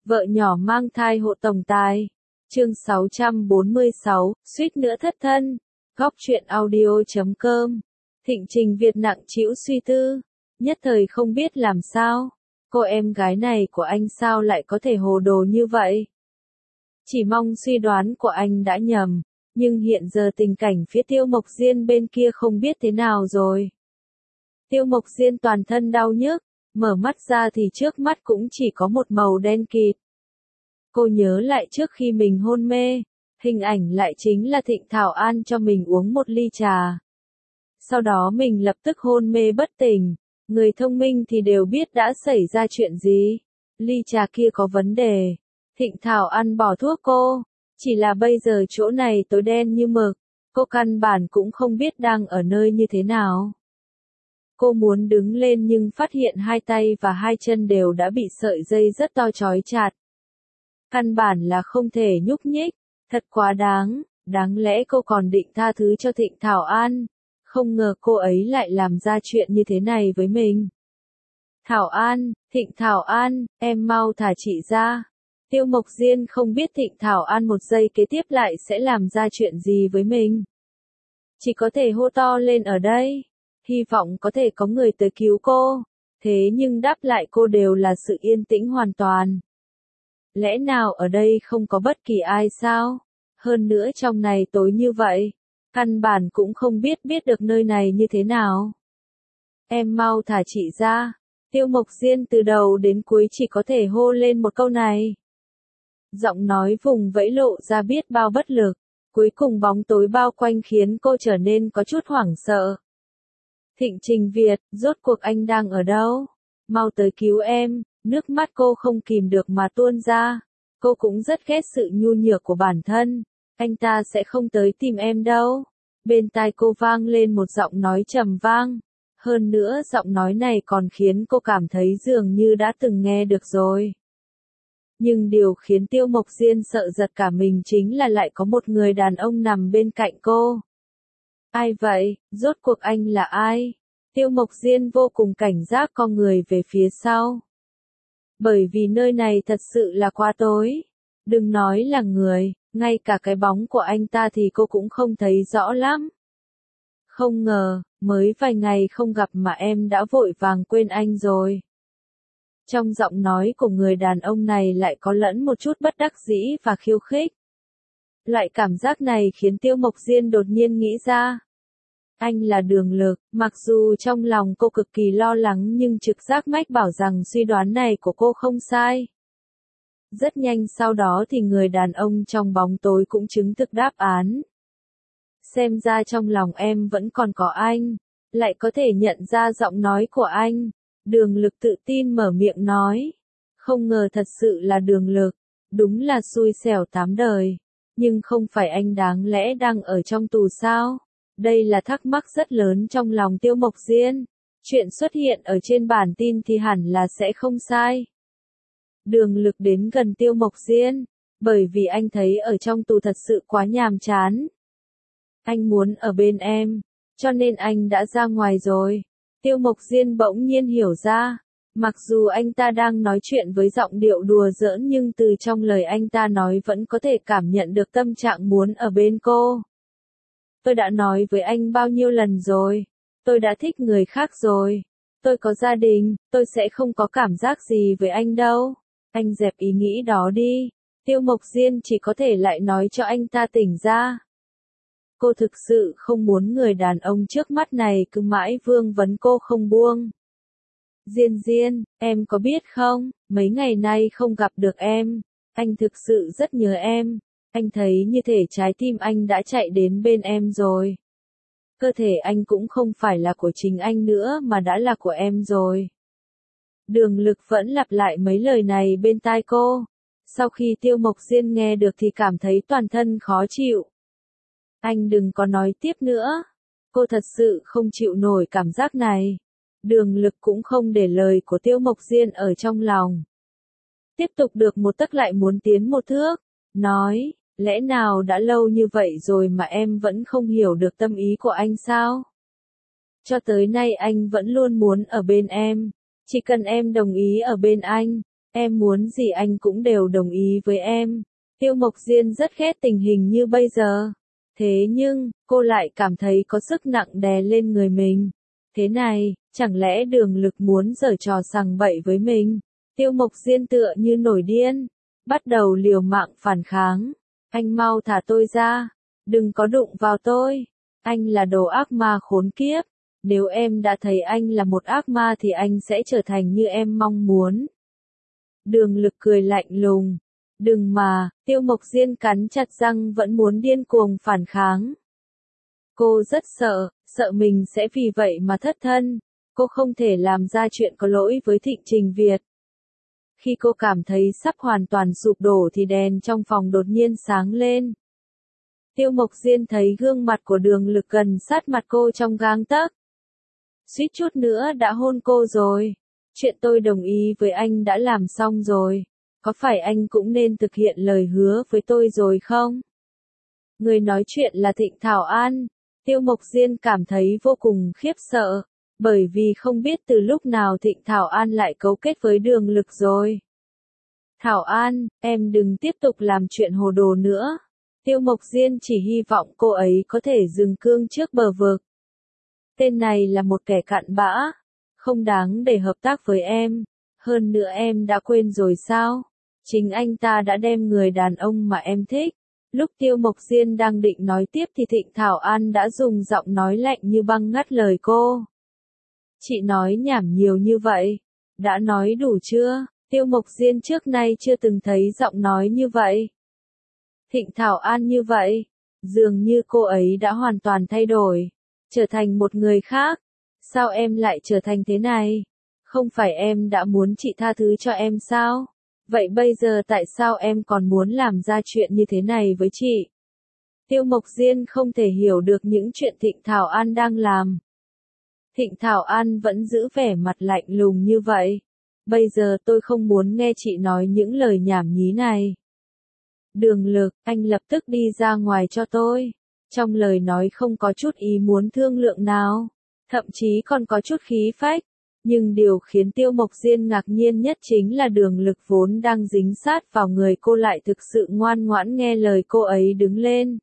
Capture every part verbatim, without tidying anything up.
Vợ nhỏ mang thai hộ tổng tài. Chương sáu trăm bốn mươi sáu, suýt nữa thất thân. Góc truyện audio chấm com. Thịnh Trình Việt nặng trĩu suy tư, nhất thời không biết làm sao. Cô em gái này của anh sao lại có thể hồ đồ như vậy? Chỉ mong suy đoán của anh đã nhầm, nhưng hiện giờ tình cảnh phía Tiêu Mộc Diên bên kia không biết thế nào rồi. Tiêu Mộc Diên toàn thân đau nhức, mở mắt ra thì trước mắt cũng chỉ có một màu đen kịt. Cô nhớ lại trước khi mình hôn mê, hình ảnh lại chính là Thịnh Thảo An cho mình uống một ly trà. Sau đó mình lập tức hôn mê bất tỉnh, người thông minh thì đều biết đã xảy ra chuyện gì. Ly trà kia có vấn đề, Thịnh Thảo An bỏ thuốc cô, chỉ là bây giờ chỗ này tối đen như mực, cô căn bản cũng không biết đang ở nơi như thế nào. Cô muốn đứng lên nhưng phát hiện hai tay và hai chân đều đã bị sợi dây rất to trói chặt. Căn bản là không thể nhúc nhích, thật quá đáng, đáng lẽ cô còn định tha thứ cho Thịnh Thảo An, không ngờ cô ấy lại làm ra chuyện như thế này với mình. Thảo An, Thịnh Thảo An, em mau thả chị ra. Tiêu Mộc Diên không biết Thịnh Thảo An một giây kế tiếp lại sẽ làm ra chuyện gì với mình. Chỉ có thể hô to lên ở đây, hy vọng có thể có người tới cứu cô, thế nhưng đáp lại cô đều là sự yên tĩnh hoàn toàn. Lẽ nào ở đây không có bất kỳ ai sao? Hơn nữa trong này tối như vậy, căn bản cũng không biết biết được nơi này như thế nào. Em mau thả chị ra. Tiêu Mộc Diên từ đầu đến cuối chỉ có thể hô lên một câu này. Giọng nói vùng vẫy lộ ra biết bao bất lực, cuối cùng bóng tối bao quanh khiến cô trở nên có chút hoảng sợ. Thịnh Trình Việt, rốt cuộc anh đang ở đâu? Mau tới cứu em. Nước mắt cô không kìm được mà tuôn ra. Cô cũng rất ghét sự nhu nhược của bản thân. Anh ta sẽ không tới tìm em đâu. Bên tai cô vang lên một giọng nói trầm vang. Hơn nữa giọng nói này còn khiến cô cảm thấy dường như đã từng nghe được rồi. Nhưng điều khiến Tiêu Mộc Diên sợ giật cả mình chính là lại có một người đàn ông nằm bên cạnh cô. Ai vậy? Rốt cuộc anh là ai? Tiêu Mộc Diên vô cùng cảnh giác con người về phía sau. Bởi vì nơi này thật sự là quá tối. Đừng nói là người, ngay cả cái bóng của anh ta thì cô cũng không thấy rõ lắm. Không ngờ, mới vài ngày không gặp mà em đã vội vàng quên anh rồi. Trong giọng nói của người đàn ông này lại có lẫn một chút bất đắc dĩ và khiêu khích. Loại cảm giác này khiến Tiêu Mộc Diên đột nhiên nghĩ ra. Anh là Đường Lực, mặc dù trong lòng cô cực kỳ lo lắng nhưng trực giác mách bảo rằng suy đoán này của cô không sai. Rất nhanh sau đó thì người đàn ông trong bóng tối cũng chứng thực đáp án. Xem ra trong lòng em vẫn còn có anh, lại có thể nhận ra giọng nói của anh. Đường Lực tự tin mở miệng nói. Không ngờ thật sự là Đường Lực, đúng là xui xẻo tám đời. Nhưng không phải anh đáng lẽ đang ở trong tù sao? Đây là thắc mắc rất lớn trong lòng Tiêu Mộc Diên. Chuyện xuất hiện ở trên bản tin thì hẳn là sẽ không sai. Đường Lực đến gần Tiêu Mộc Diên, bởi vì anh thấy ở trong tù thật sự quá nhàm chán. Anh muốn ở bên em, cho nên anh đã ra ngoài rồi. Tiêu Mộc Diên bỗng nhiên hiểu ra, mặc dù anh ta đang nói chuyện với giọng điệu đùa giỡn nhưng từ trong lời anh ta nói vẫn có thể cảm nhận được tâm trạng muốn ở bên cô. Tôi đã nói với anh bao nhiêu lần rồi, tôi đã thích người khác rồi, tôi có gia đình, tôi sẽ không có cảm giác gì với anh đâu. Anh dẹp ý nghĩ đó đi. Tiêu Mộc Diên chỉ có thể lại nói cho anh ta tỉnh ra. Cô thực sự không muốn người đàn ông trước mắt này cứ mãi vương vấn cô không buông. Diên Diên, em có biết không, mấy ngày nay không gặp được em, anh thực sự rất nhớ em. Anh thấy như thể trái tim anh đã chạy đến bên em rồi. Cơ thể anh cũng không phải là của chính anh nữa mà đã là của em rồi. Đường Lực vẫn lặp lại mấy lời này bên tai cô. Sau khi Tiêu Mộc Diên nghe được thì cảm thấy toàn thân khó chịu. Anh đừng có nói tiếp nữa. Cô thật sự không chịu nổi cảm giác này. Đường Lực cũng không để lời của Tiêu Mộc Diên ở trong lòng. Tiếp tục được một tấc lại muốn tiến một thước. Nói, lẽ nào đã lâu như vậy rồi mà em vẫn không hiểu được tâm ý của anh sao? Cho tới nay anh vẫn luôn muốn ở bên em. Chỉ cần em đồng ý ở bên anh, em muốn gì anh cũng đều đồng ý với em. Tiêu Mộc Diên rất ghét tình hình như bây giờ. Thế nhưng, cô lại cảm thấy có sức nặng đè lên người mình. Thế này, chẳng lẽ Đường Lực muốn giở trò sằng bậy với mình? Tiêu Mộc Diên tựa như nổi điên, bắt đầu liều mạng phản kháng. Anh mau thả tôi ra, đừng có đụng vào tôi. Anh là đồ ác ma khốn kiếp. Nếu em đã thấy anh là một ác ma thì anh sẽ trở thành như em mong muốn. Đường Lực cười lạnh lùng. Đừng mà, Tiêu Mộc Diên cắn chặt răng vẫn muốn điên cuồng phản kháng. Cô rất sợ, sợ mình sẽ vì vậy mà thất thân. Cô không thể làm ra chuyện có lỗi với Thịnh Trình Việt. Khi cô cảm thấy sắp hoàn toàn sụp đổ thì đèn trong phòng đột nhiên sáng lên. Tiêu Mộc Diên thấy gương mặt của Đường Lực gần sát mặt cô trong gang tấc. Suýt chút nữa đã hôn cô rồi. Chuyện tôi đồng ý với anh đã làm xong rồi. Có phải anh cũng nên thực hiện lời hứa với tôi rồi không? Người nói chuyện là Thịnh Thảo An. Tiêu Mộc Diên cảm thấy vô cùng khiếp sợ, bởi vì không biết từ lúc nào Thịnh Thảo An lại cấu kết với Đường Lực rồi. Thảo An, em đừng tiếp tục làm chuyện hồ đồ nữa. Tiêu Mộc Diên chỉ hy vọng cô ấy có thể dừng cương trước bờ vực. Tên này là một kẻ cặn bã, không đáng để hợp tác với em. Hơn nữa em đã quên rồi sao? Chính anh ta đã đem người đàn ông mà em thích. Lúc Tiêu Mộc Diên đang định nói tiếp thì Thịnh Thảo An đã dùng giọng nói lạnh như băng ngắt lời cô. Chị nói nhảm nhiều như vậy. Đã nói đủ chưa? Tiêu Mộc Diên trước nay chưa từng thấy giọng nói như vậy. Thịnh Thảo An như vậy. Dường như cô ấy đã hoàn toàn thay đổi. Trở thành một người khác. Sao em lại trở thành thế này? Không phải em đã muốn chị tha thứ cho em sao? Vậy bây giờ tại sao em còn muốn làm ra chuyện như thế này với chị? Tiêu Mộc Diên không thể hiểu được những chuyện Thịnh Thảo An đang làm. Thịnh Thảo An vẫn giữ vẻ mặt lạnh lùng như vậy. Bây giờ tôi không muốn nghe chị nói những lời nhảm nhí này. Đường Lực, anh lập tức đi ra ngoài cho tôi. Trong lời nói không có chút ý muốn thương lượng nào. Thậm chí còn có chút khí phách. Nhưng điều khiến Tiêu Mộc Diên ngạc nhiên nhất chính là Đường Lực vốn đang dính sát vào người cô lại thực sự ngoan ngoãn nghe lời cô ấy đứng lên.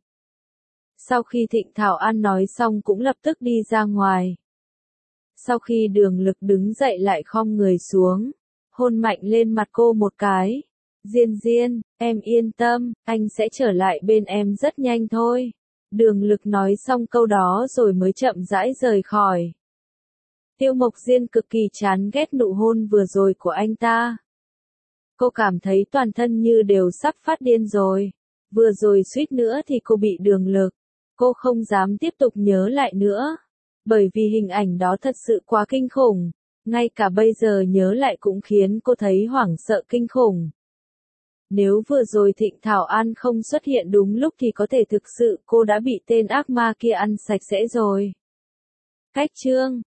Sau khi Thịnh Thảo An nói xong cũng lập tức đi ra ngoài. Sau khi Đường Lực đứng dậy lại khom người xuống, hôn mạnh lên mặt cô một cái. Diên Diên, em yên tâm, anh sẽ trở lại bên em rất nhanh thôi. Đường Lực nói xong câu đó rồi mới chậm rãi rời khỏi. Tiêu Mộc Diên cực kỳ chán ghét nụ hôn vừa rồi của anh ta. Cô cảm thấy toàn thân như đều sắp phát điên rồi. Vừa rồi suýt nữa thì cô bị Đường Lực. Cô không dám tiếp tục nhớ lại nữa. Bởi vì hình ảnh đó thật sự quá kinh khủng. Ngay cả bây giờ nhớ lại cũng khiến cô thấy hoảng sợ kinh khủng. Nếu vừa rồi Thịnh Thảo An không xuất hiện đúng lúc thì có thể thực sự cô đã bị tên ác ma kia ăn sạch sẽ rồi. Cách chương